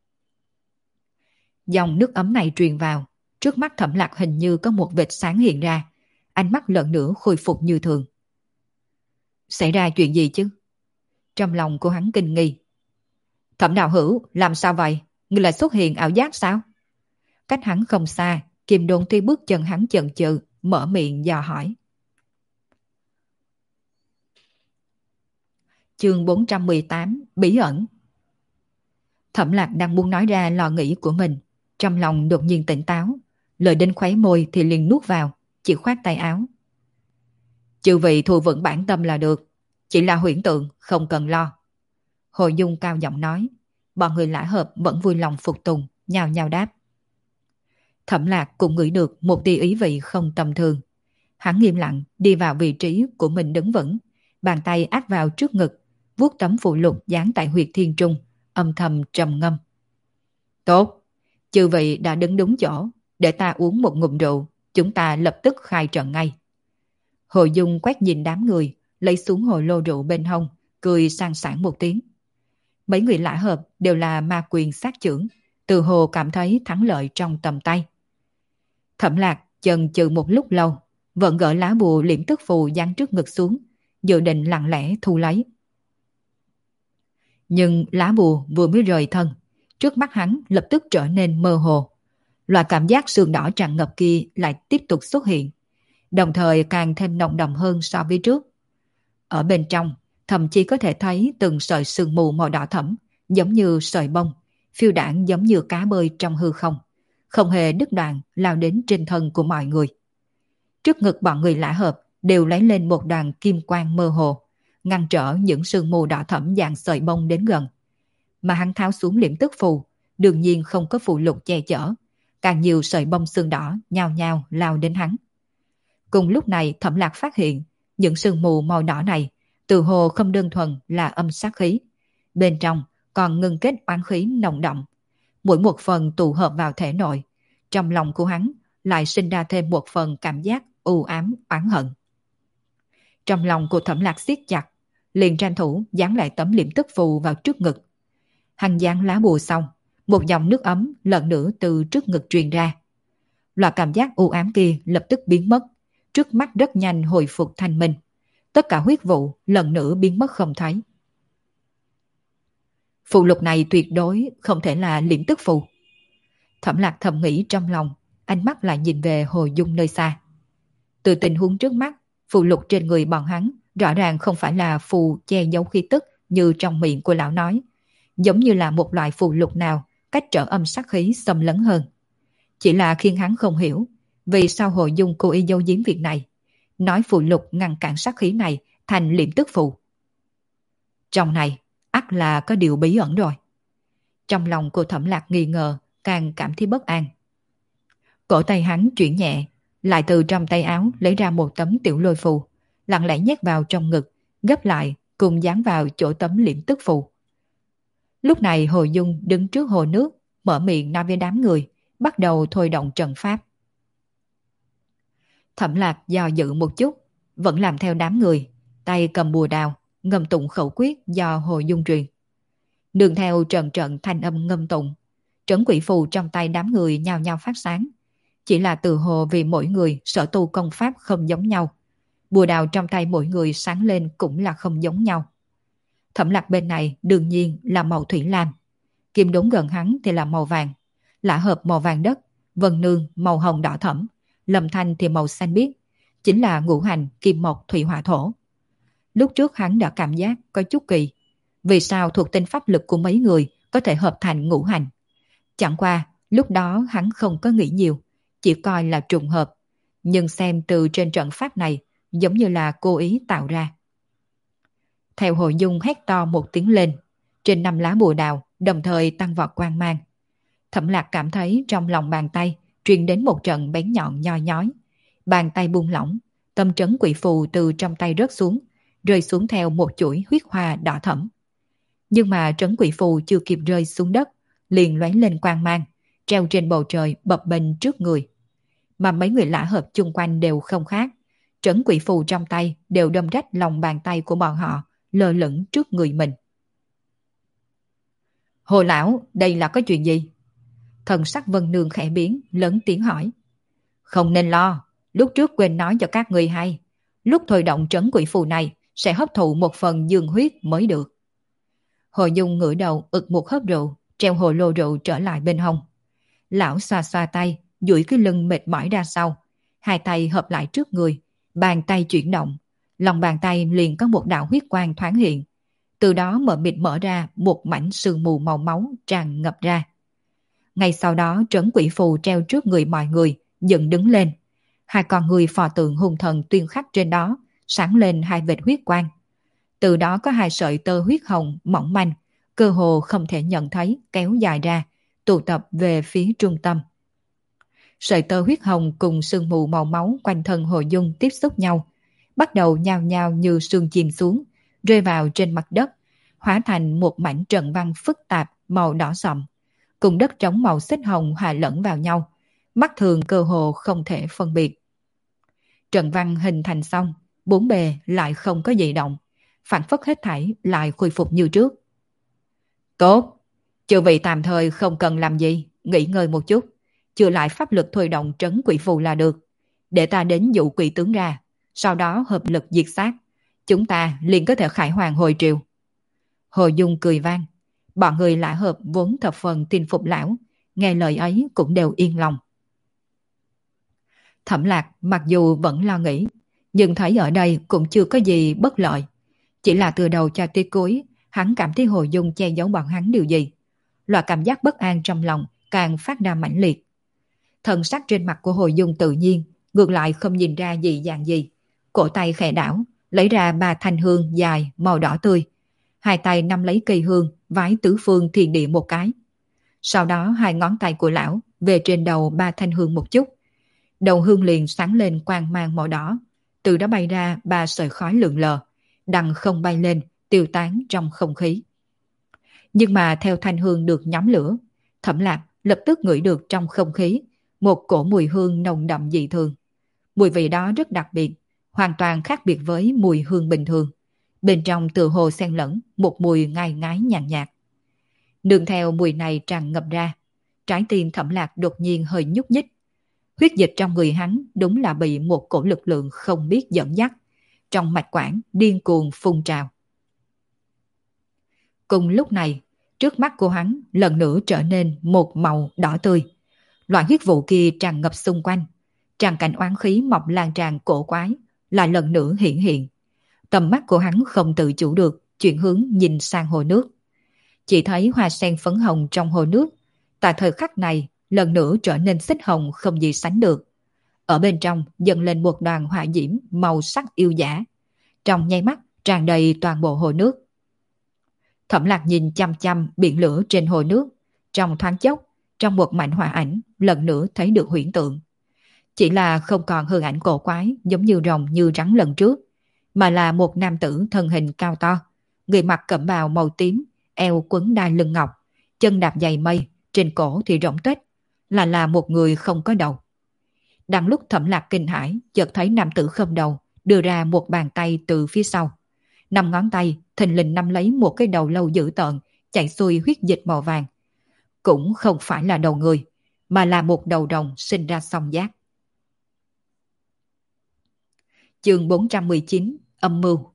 Dòng nước ấm này truyền vào, trước mắt Thẩm Lạc hình như có một vệt sáng hiện ra, ánh mắt lần nữa khôi phục như thường. Xảy ra chuyện gì chứ? Trong lòng của hắn kinh nghi. Thẩm đạo hữu, làm sao vậy? Ngươi lại xuất hiện ảo giác sao? Cách hắn không xa, Kim Đôn tuy bước chân hắn chần chừ, mở miệng dò hỏi. Chương 418, Bí ẩn. Thẩm Lạc đang muốn nói ra lo nghĩ của mình, trong lòng đột nhiên tỉnh táo, lời đến khuấy môi thì liền nuốt vào, chỉ khoát tay áo. Chư vị thu vững bản tâm là được, chỉ là huyễn tượng, không cần lo. Hồ Dung cao giọng nói, bọn người Lã Hợp vẫn vui lòng phục tùng, nhao nhao đáp. Thẩm Lạc cũng ngửi được một tia ý vị không tầm thường. Hắn nghiêm lặng đi vào vị trí của mình đứng vững, bàn tay áp vào trước ngực, vuốt tấm phụ lục dán tại huyệt thiên trung, âm thầm trầm ngâm. Tốt, chư vị đã đứng đúng chỗ, để ta uống một ngụm rượu, chúng ta lập tức khai trận ngay. Hồ Dung quét nhìn đám người, lấy xuống hồ lô rượu bên hông, cười sang sảng một tiếng. Mấy người Lã Hợp đều là ma quyền sát chưởng, từ hồ cảm thấy thắng lợi trong tầm tay. Thẩm Lạc chần chừ một lúc lâu, vẫn gỡ lá bùa liễm tức phù dán trước ngực xuống, dự định lặng lẽ thu lấy. Nhưng lá bùa vừa mới rời thân, trước mắt hắn lập tức trở nên mơ hồ. Loại cảm giác sương đỏ tràn ngập kia lại tiếp tục xuất hiện, đồng thời càng thêm nồng đậm hơn so với trước. Ở bên trong, thậm chí có thể thấy từng sợi sương mù màu đỏ thẫm, giống như sợi bông, phiêu đãng giống như cá bơi trong hư không, không hề đứt đoạn lao đến trên thân của mọi người. Trước ngực bọn người Lã Hợp đều lấy lên một đoàn kim quang mơ hồ, ngăn trở những sương mù đỏ thẫm dạng sợi bông đến gần. Mà hắn tháo xuống liễm tức phù, đương nhiên không có phù lục che chở, càng nhiều sợi bông sương đỏ nhao nhao lao đến hắn. Cùng lúc này Thẩm Lạc phát hiện, những sương mù màu đỏ này từ hồ không đơn thuần là âm sát khí, bên trong còn ngưng kết oán khí nồng đậm, mỗi một phần tụ hợp vào thể nội, trong lòng của hắn lại sinh ra thêm một phần cảm giác u ám oán hận. Trong lòng của Thẩm Lạc siết chặt, liền tranh thủ dán lại tấm liễm tức phù vào trước ngực. Hắn dán lá bùa xong, một dòng nước ấm lần nữa từ trước ngực truyền ra. Loại cảm giác u ám kia lập tức biến mất, trước mắt rất nhanh hồi phục thanh minh. Tất cả huyết vụ lần nữa biến mất không thấy. Phù lục này tuyệt đối không thể là liễm tức phù. Thẩm Lạc thầm nghĩ trong lòng, ánh mắt lại nhìn về Hồ Dung nơi xa. Từ tình huống trước mắt, phù lục trên người bọn hắn rõ ràng không phải là phù che giấu khí tức như trong miệng của lão nói, giống như là một loại phù lục nào cách trở âm sát khí xâm lấn hơn. Chỉ là khiến hắn không hiểu vì sao Hồ Dung cố ý giấu giếm việc này, nói phù lục ngăn cản sát khí này thành liễm tức phù. Trong này ắt là có điều bí ẩn rồi. Trong lòng cô Thẩm Lạc nghi ngờ, càng cảm thấy bất an. Cổ tay hắn chuyển nhẹ, lại từ trong tay áo lấy ra một tấm tiểu lôi phù, lặng lẽ nhét vào trong ngực, gấp lại cùng dán vào chỗ tấm liễm tức phù. Lúc này Hồ Dung đứng trước hồ nước, mở miệng nói với đám người, bắt đầu thôi động trận pháp. Thẩm Lạc do dự một chút, vẫn làm theo đám người, tay cầm bùa đào, ngâm tụng khẩu quyết do Hồ Dung truyền. Nương theo trận trận thanh âm ngâm tụng, trấn quỷ phù trong tay đám người nhao nhao phát sáng. Chỉ là từ hồ vì mỗi người sở tu công pháp không giống nhau. Bùa đào trong tay mỗi người sáng lên cũng là không giống nhau. Thẩm Lạc bên này đương nhiên là màu thủy lam. Kim Đốn gần hắn thì là màu vàng. Lã Hợp màu vàng đất, Vân Nương màu hồng đỏ thẫm, Lâm Thanh thì màu xanh biếc. Chính là ngũ hành kim mộc thủy hỏa thổ. Lúc trước hắn đã cảm giác có chút kỳ. Vì sao thuộc tính pháp lực của mấy người có thể hợp thành ngũ hành? Chẳng qua lúc đó hắn không có nghĩ nhiều, chỉ coi là trùng hợp. Nhưng xem từ trên trận pháp này giống như là cố ý tạo ra. Theo Hồ Dung hét to một tiếng lên, trên 5 lá bùa đào đồng thời tăng vọt quang mang. Thẩm Lạc cảm thấy trong lòng bàn tay truyền đến một trận bén nhọn nhoi nhói. Bàn tay buông lỏng, tâm trấn quỷ phù từ trong tay rớt xuống, rơi xuống theo một chuỗi huyết hoa đỏ thẫm. Nhưng mà trấn quỷ phù chưa kịp rơi xuống đất, liền lóe lên quang mang, treo trên bầu trời bập bềnh trước người. Mà mấy người Lã Hợp chung quanh đều không khác, trấn quỷ phù trong tay đều đâm rách lòng bàn tay của bọn họ, lơ lửng trước người mình. Hồ lão, đây là có chuyện gì? Thần sắc Vân Nương khẽ biến, lớn tiếng hỏi. Không nên lo, lúc trước quên nói cho các người hay, lúc thôi động trấn quỷ phù này sẽ hấp thụ một phần dương huyết mới được. Hồ Dung ngửa đầu ực một hớp rượu, treo hồ lô rượu trở lại bên hông. Lão xoa xoa tay, duỗi cái lưng mệt mỏi ra sau, hai tay hợp lại trước người, bàn tay chuyển động, lòng bàn tay liền có một đạo huyết quang thoáng hiện, từ đó mở ra một mảnh sương mù màu máu tràn ngập ra. Ngay sau đó trấn quỷ phù treo trước người mọi người dựng đứng lên, hai con người phò tượng hung thần tuyên khắc trên đó sáng lên hai vệt huyết quang. Từ đó có hai sợi tơ huyết hồng mỏng manh, cơ hồ không thể nhận thấy kéo dài ra, tụ tập về phía trung tâm. Sợi tơ huyết hồng cùng sương mù màu máu quanh thân Hồ Dung tiếp xúc nhau, bắt đầu nhao nhao như sương chìm xuống, rơi vào trên mặt đất, hóa thành một mảnh trận văn phức tạp màu đỏ sậm, cùng đất trống màu xích hồng hòa lẫn vào nhau, mắt thường cơ hồ không thể phân biệt. Trận văn hình thành xong, bốn bề lại không có gì động, phản phất hết thảy lại khôi phục như trước. Tốt, chư vị tạm thời không cần làm gì, nghỉ ngơi một chút, chừa lại pháp lực thôi động trấn quỷ phù là được, để ta đến dụ quỷ tướng ra, sau đó hợp lực diệt sát, chúng ta liền có thể khải hoàn hồi triều. Hồ Dung cười vang, bọn người Lã Hợp vốn thập phần tin phục lão, nghe lời ấy cũng đều yên lòng. Thẩm Lạc mặc dù vẫn lo nghĩ, nhưng thấy ở đây cũng chưa có gì bất lợi. Chỉ là từ đầu cho tới cuối, hắn cảm thấy Hồ Dung che giấu bọn hắn điều gì. Loại cảm giác bất an trong lòng càng phát ra mãnh liệt. Thần sắc trên mặt của Hồ Dung tự nhiên, ngược lại không nhìn ra gì dạng gì. Cổ tay khẽ đảo, lấy ra 3 thanh hương dài màu đỏ tươi. Hai tay nắm lấy cây hương, vái tứ phương thiền địa một cái. Sau đó hai ngón tay của lão về trên đầu 3 thanh hương một chút. Đầu hương liền sáng lên quang mang màu đỏ, từ đó bay ra 3 sợi khói lượn lờ, đằng không bay lên, tiêu tán trong không khí. Nhưng mà theo thanh hương được nhóm lửa, Thẩm Lạc lập tức ngửi được trong không khí một cổ mùi hương nồng đậm dị thường. Mùi vị đó rất đặc biệt, hoàn toàn khác biệt với mùi hương bình thường. Bên trong tựa hồ xen lẫn một mùi ngai ngái nhàn nhạt. Nương theo mùi này tràn ngập ra, trái tim Thẩm Lạc đột nhiên hơi nhúc nhích. Huyết dịch trong người hắn đúng là bị một cổ lực lượng không biết dẫn dắt, trong mạch quản điên cuồng phun trào. Cùng lúc này, trước mắt của hắn lần nữa trở nên một màu đỏ tươi. Loại huyết vụ kia tràn ngập xung quanh, tràn cảnh oán khí mọc lan tràn cổ quái, lại lần nữa hiện hiện. Tầm mắt của hắn không tự chủ được, chuyển hướng nhìn sang hồ nước. Chỉ thấy hoa sen phấn hồng trong hồ nước, tại thời khắc này lần nữa trở nên xích hồng không gì sánh được. Ở bên trong dâng lên một đoàn hỏa diễm màu sắc yêu dã, trong nháy mắt tràn đầy toàn bộ hồ nước. Thẩm Lạc nhìn chăm chăm biển lửa trên hồ nước, trong thoáng chốc, trong một mảnh hỏa ảnh lần nữa thấy được huyễn tượng. Chỉ là không còn hư ảnh cổ quái giống như rồng như rắn lần trước, mà là một nam tử thân hình cao to, người mặc cẩm bào màu tím, eo quấn đai lưng ngọc, chân đạp giày mây, trên cổ thì rỗng tuếch, là một người không có đầu. Đang lúc Thẩm Lạc kinh hãi, chợt thấy nam tử không đầu đưa ra một bàn tay từ phía sau, Năm ngón tay thình lình nắm lấy một cái đầu lâu dữ tợn, chảy xuôi huyết dịch màu vàng. Cũng không phải là đầu người, mà là một đầu rồng sinh ra song giác. Chương 419, âm mưu.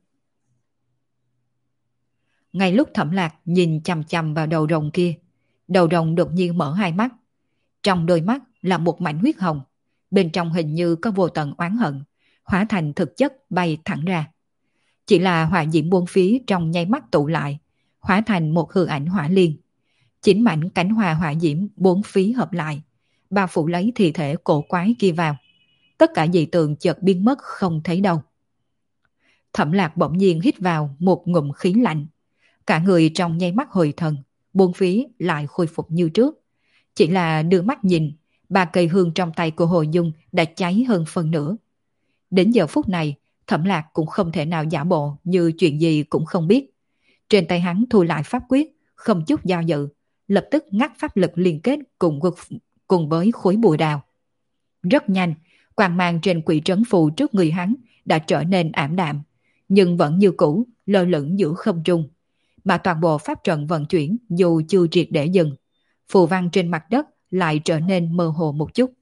Ngay lúc Thẩm Lạc nhìn chằm chằm vào đầu rồng kia, đầu rồng đột nhiên mở hai mắt. Trong đôi mắt là một mảnh huyết hồng, bên trong hình như có vô tận oán hận, hóa thành thực chất bay thẳng ra. Chỉ là hỏa diễm bốn phía trong nháy mắt tụ lại, hóa thành một hư ảnh hỏa liên. Chín mảnh cánh hoa hỏa diễm bốn phía hợp lại, bao phủ lấy thi thể cổ quái kia vào. Tất cả dị tượng chợt biến mất không thấy đâu. Thẩm Lạc bỗng nhiên hít vào một ngụm khí lạnh. Cả người trong nháy mắt hồi thần, bốn phía lại khôi phục như trước. Chỉ là đưa mắt nhìn, 3 cây hương trong tay của Hồ Dung đã cháy hơn phần nửa. Đến giờ phút này, Thẩm Lạc cũng không thể nào giả bộ như chuyện gì cũng không biết. Trên tay hắn thu lại pháp quyết, không chút do dự, lập tức ngắt pháp lực liên kết cùng với khối bùa đào. Rất nhanh, quang mang trên quỷ trấn phù trước người hắn đã trở nên ảm đạm, nhưng vẫn như cũ lơ lửng giữa không trung. Mà toàn bộ pháp trận vận chuyển dù chưa triệt để dừng, phù văn trên mặt đất lại trở nên mơ hồ một chút.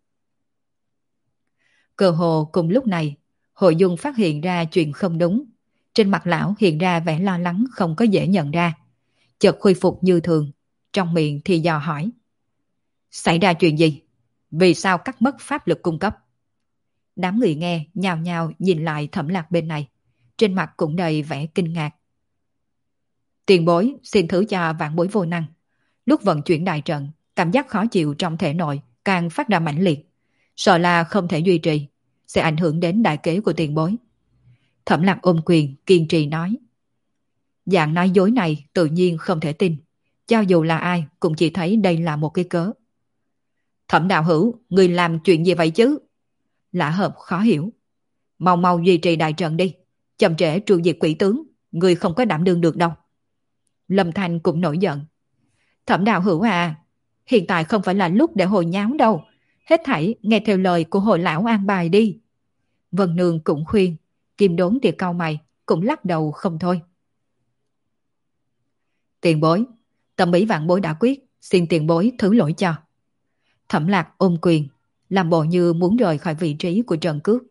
Cơ hồ cùng lúc này, Hội Dung phát hiện ra chuyện không đúng. Trên mặt lão hiện ra vẻ lo lắng không có dễ nhận ra. Chợt khôi phục như thường, trong miệng thì dò hỏi. Xảy ra chuyện gì? Vì sao cắt mất pháp lực cung cấp? Đám người nghe nhào nhào nhìn lại Thẩm Lạc bên này, trên mặt cũng đầy vẻ kinh ngạc. Tiền bối xin thứ cho vạn bối vô năng. Lúc vận chuyển đại trận, cảm giác khó chịu trong thể nội càng phát ra mãnh liệt. Sợ là không thể duy trì, sẽ ảnh hưởng đến đại kế của tiền bối. Thẩm Lạc ôm quyền kiên trì nói. Dạng nói dối này tự nhiên không thể tin. Cho dù là ai cũng chỉ thấy đây là một cái cớ. Thẩm đạo hữu, người làm chuyện gì vậy chứ? Lã Hợp khó hiểu. Mau mau duy trì đại trận đi. Chậm trễ tru diệt quỷ tướng, người không có đảm đương được đâu. Lâm Thanh cũng nổi giận. Thẩm đạo hữu à, hiện tại không phải là lúc để hồi nháo đâu. Hết thảy nghe theo lời của hồi lão an bài đi. Vân Nương cũng khuyên. Kim Đốn thì cau mày, cũng lắc đầu không thôi. Tiền bối, tâm ý vạn bối đã quyết, xin tiền bối thứ lỗi cho. Thẩm Lạc ôm quyền, làm bộ như muốn rời khỏi vị trí của Trần Cước.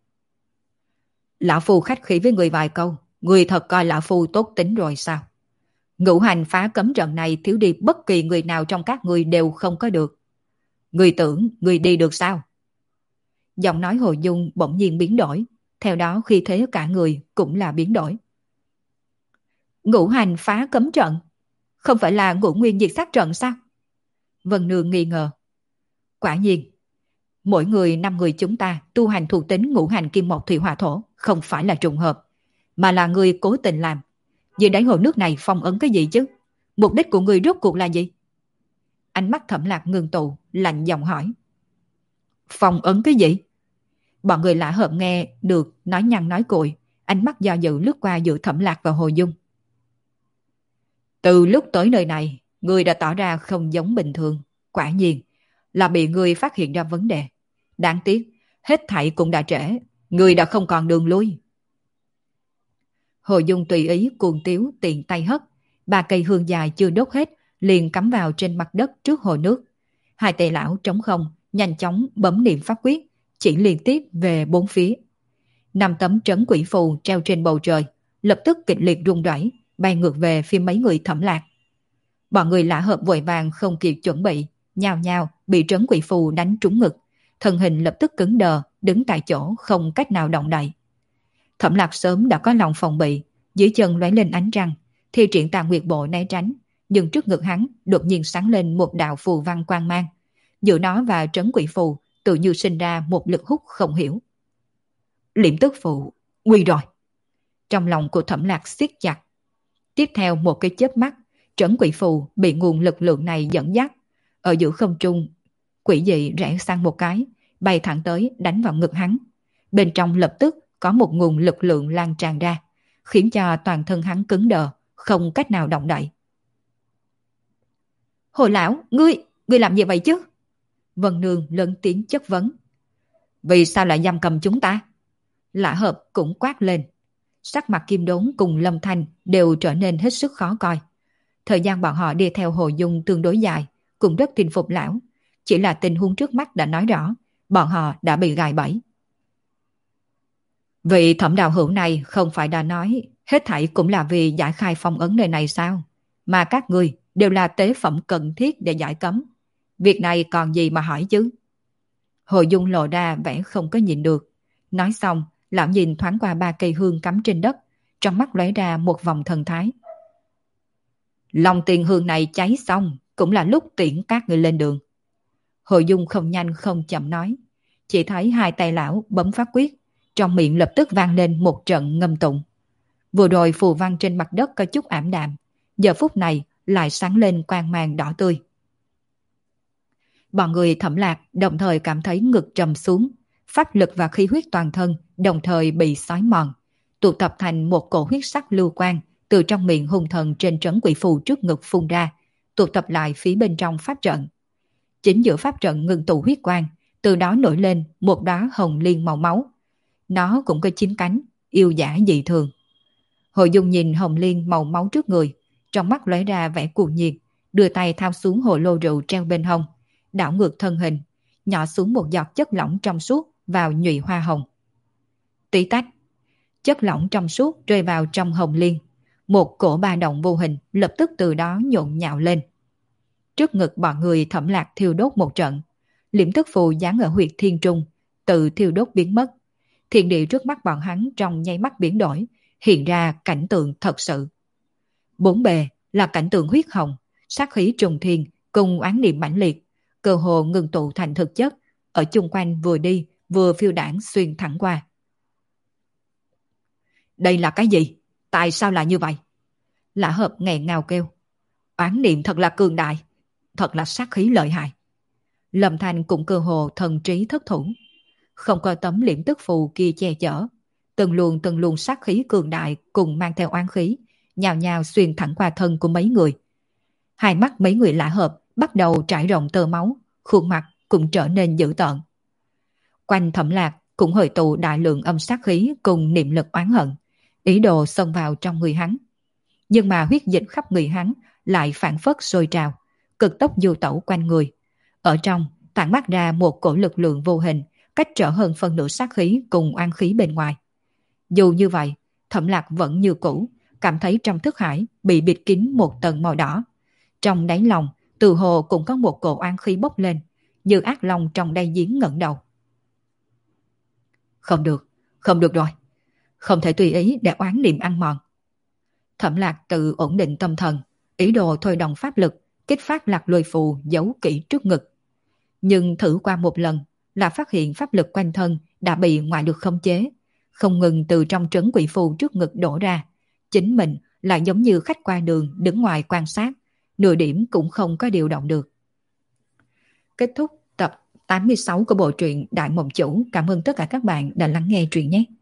Lão Phu khách khí với người vài câu, người thật coi Lão Phu tốt tính rồi sao? Ngũ hành phá cấm trận này thiếu đi bất kỳ người nào trong các người đều không có được. Người tưởng người đi được sao? Giọng nói Hồ Dung bỗng nhiên biến đổi, theo đó khi thế cả người cũng là biến đổi. Ngũ hành phá cấm trận? Không phải là ngũ nguyên diệt sát trận sao? Vân Nương nghi ngờ. Quả nhiên, mỗi người 5 người chúng ta tu hành thuộc tính ngũ hành kim mộc thủy hỏa thổ không phải là trùng hợp, mà là người cố tình làm. Dưới đáy hồ nước này phong ấn cái gì chứ? Mục đích của người rốt cuộc là gì? Ánh mắt Thẩm Lạc ngưng tụ, lạnh giọng hỏi. Phong ấn cái gì? Bọn người Lã Hợp nghe được nói nhăn nói cuội, ánh mắt do dự lướt qua giữa Thẩm Lạc và Hồ Dung. Từ lúc tới nơi này, người đã tỏ ra không giống bình thường. Quả nhiên là bị người phát hiện ra vấn đề. Đáng tiếc, hết thảy cũng đã trễ. Người đã không còn đường lui. Hồ Dung tùy ý cuồng tiếu tiện tay hất. 3 cây hương dài chưa đốt hết, liền cắm vào trên mặt đất trước hồ nước. 2 tề lão trống không, nhanh chóng bấm niệm pháp quyết, chỉ liên tiếp về 4 phía. 5 tấm trấn quỷ phù treo trên bầu trời, lập tức kịch liệt rung rẩy, bay ngược về phía mấy người Thẩm Lạc. Bọn người Lã Hợp vội vàng không kịp chuẩn bị, nhào nhào bị trấn quỷ phù đánh trúng ngực, thân hình lập tức cứng đờ, đứng tại chỗ không cách nào động đậy. Thẩm Lạc sớm đã có lòng phòng bị, dưới chân lóe lên ánh trăng, thi triển Tà Nguyệt Bộ né tránh, nhưng trước ngực hắn đột nhiên sáng lên một đạo phù văn quang mang, giữa nó và trấn quỷ phù tự như sinh ra một lực hút không hiểu. Liễm tức phù, nguy rồi. Trong lòng của Thẩm Lạc siết chặt. Tiếp theo một cái chớp mắt, trấn quỷ phù bị nguồn lực lượng này dẫn dắt, ở giữa không trung, quỷ dị rẽ sang một cái, bay thẳng tới đánh vào ngực hắn. Bên trong lập tức có một nguồn lực lượng lan tràn ra, khiến cho toàn thân hắn cứng đờ, không cách nào động đậy. Hồ lão, ngươi làm gì vậy chứ? Vân Nương lớn tiếng chất vấn. Vì sao lại giam cầm chúng ta? Lã Hợp cũng quát lên. sắc mặt Kim Đốn cùng Lâm Thanh đều trở nên hết sức khó coi. Thời gian bọn họ đi theo Hồ Dung tương đối dài, cũng rất tin phục lão. Chỉ là tình huống trước mắt đã nói rõ, bọn họ đã bị gài bẫy. Vị Thẩm đạo hữu này không phải đã nói hết thảy cũng là vì giải khai phong ấn nơi này sao? Mà các người đều là tế phẩm cần thiết để giải cấm. Việc này còn gì mà hỏi chứ? Hồ Dung lộ ra vẻ không có nhìn được. Nói xong, lão nhìn thoáng qua 3 cây hương cắm trên đất, trong mắt lóe ra một vòng thần thái. Lòng tiền hương này cháy xong, cũng là lúc tiễn các người lên đường. Hồ Dung không nhanh không chậm nói. Chỉ thấy hai tay lão bấm phát quyết, trong miệng lập tức vang lên một trận ngâm tụng. Vừa rồi phù văn trên mặt đất có chút ảm đạm, giờ phút này lại sáng lên quang mang đỏ tươi. Bọn người Thẩm Lạc đồng thời cảm thấy ngực trầm xuống, pháp lực và khí huyết toàn thân đồng thời bị xói mòn, tụ tập thành một cổ huyết sắc lưu quang từ trong miệng hung thần trên trấn quỷ phù trước ngực phun ra, tụ tập lại phía bên trong pháp trận. Chính giữa pháp trận ngưng tụ huyết quang, từ đó nổi lên một đóa hồng liên màu máu. Nó cũng có 9 cánh, yêu dã dị thường. Hồ Dung nhìn hồng liên màu máu trước người, trong mắt lóe ra vẻ cuồng nhiệt, đưa tay thao xuống hồ lô rượu treo bên hông, đảo ngược thân hình, nhỏ xuống một giọt chất lỏng trong suốt vào nhụy hoa hồng. Tí tách, chất lỏng trong suốt rơi vào trong hồng liên, một cổ ba động vô hình lập tức từ đó nhộn nhạo lên. Trước ngực bọn người Thẩm Lạc thiêu đốt một trận, liễm tức phù dán ở huyệt thiên trung, tự thiêu đốt biến mất. Thiên địa trước mắt bọn hắn trong nháy mắt biến đổi, hiện ra cảnh tượng thật sự. Bốn bề là cảnh tượng huyết hồng, sát khí trùng thiên cùng oán niệm mãnh liệt, cơ hồ ngừng tụ thành thực chất, ở chung quanh vừa đi vừa phiêu đảng xuyên thẳng qua. Đây là cái gì? Tại sao lại như vậy? Lã Hợp nghẹn ngào kêu. Oán niệm thật là cường đại, thật là sát khí lợi hại. Lâm Thanh cũng cơ hồ thần trí thất thủ. Không có tấm liễm tức phù kia che chở, từng luồng sát khí cường đại cùng mang theo oán khí, nhào nhào xuyên thẳng qua thân của mấy người. Hai mắt mấy người Lã Hợp bắt đầu trải rộng tơ máu, khuôn mặt cũng trở nên dữ tợn. Quanh Thẩm Lạc cũng hội tụ đại lượng âm sát khí cùng niệm lực oán hận, ý đồ xông vào trong người hắn. Nhưng mà huyết dịch khắp người hắn lại phản phất sôi trào, cực tốc du tẩu quanh người. Ở trong tản mát ra một cổ lực lượng vô hình, cách trở hơn phân nửa sát khí cùng oán khí bên ngoài. Dù như vậy, Thẩm Lạc vẫn như cũ, cảm thấy trong thức hải bị bịt kín một tầng màu đỏ. Trong đáy lòng, từ hồ cũng có một cổ oán khí bốc lên, như ác long trong đáy giếng ngẩng đầu. Không được rồi. Không thể tùy ý để oán niệm ăn mòn. Thẩm Lạc tự ổn định tâm thần, ý đồ thôi động pháp lực, kích phát lạc lôi phù giấu kỹ trước ngực. Nhưng thử qua một lần là phát hiện pháp lực quanh thân đã bị ngoại lực khống chế, không ngừng từ trong trấn quỷ phù trước ngực đổ ra. Chính mình lại giống như khách qua đường đứng ngoài quan sát, nửa điểm cũng không có điều động được. Kết thúc tập 86 của bộ truyện Đại Mộng Chủ. Cảm ơn tất cả các bạn đã lắng nghe truyện nhé.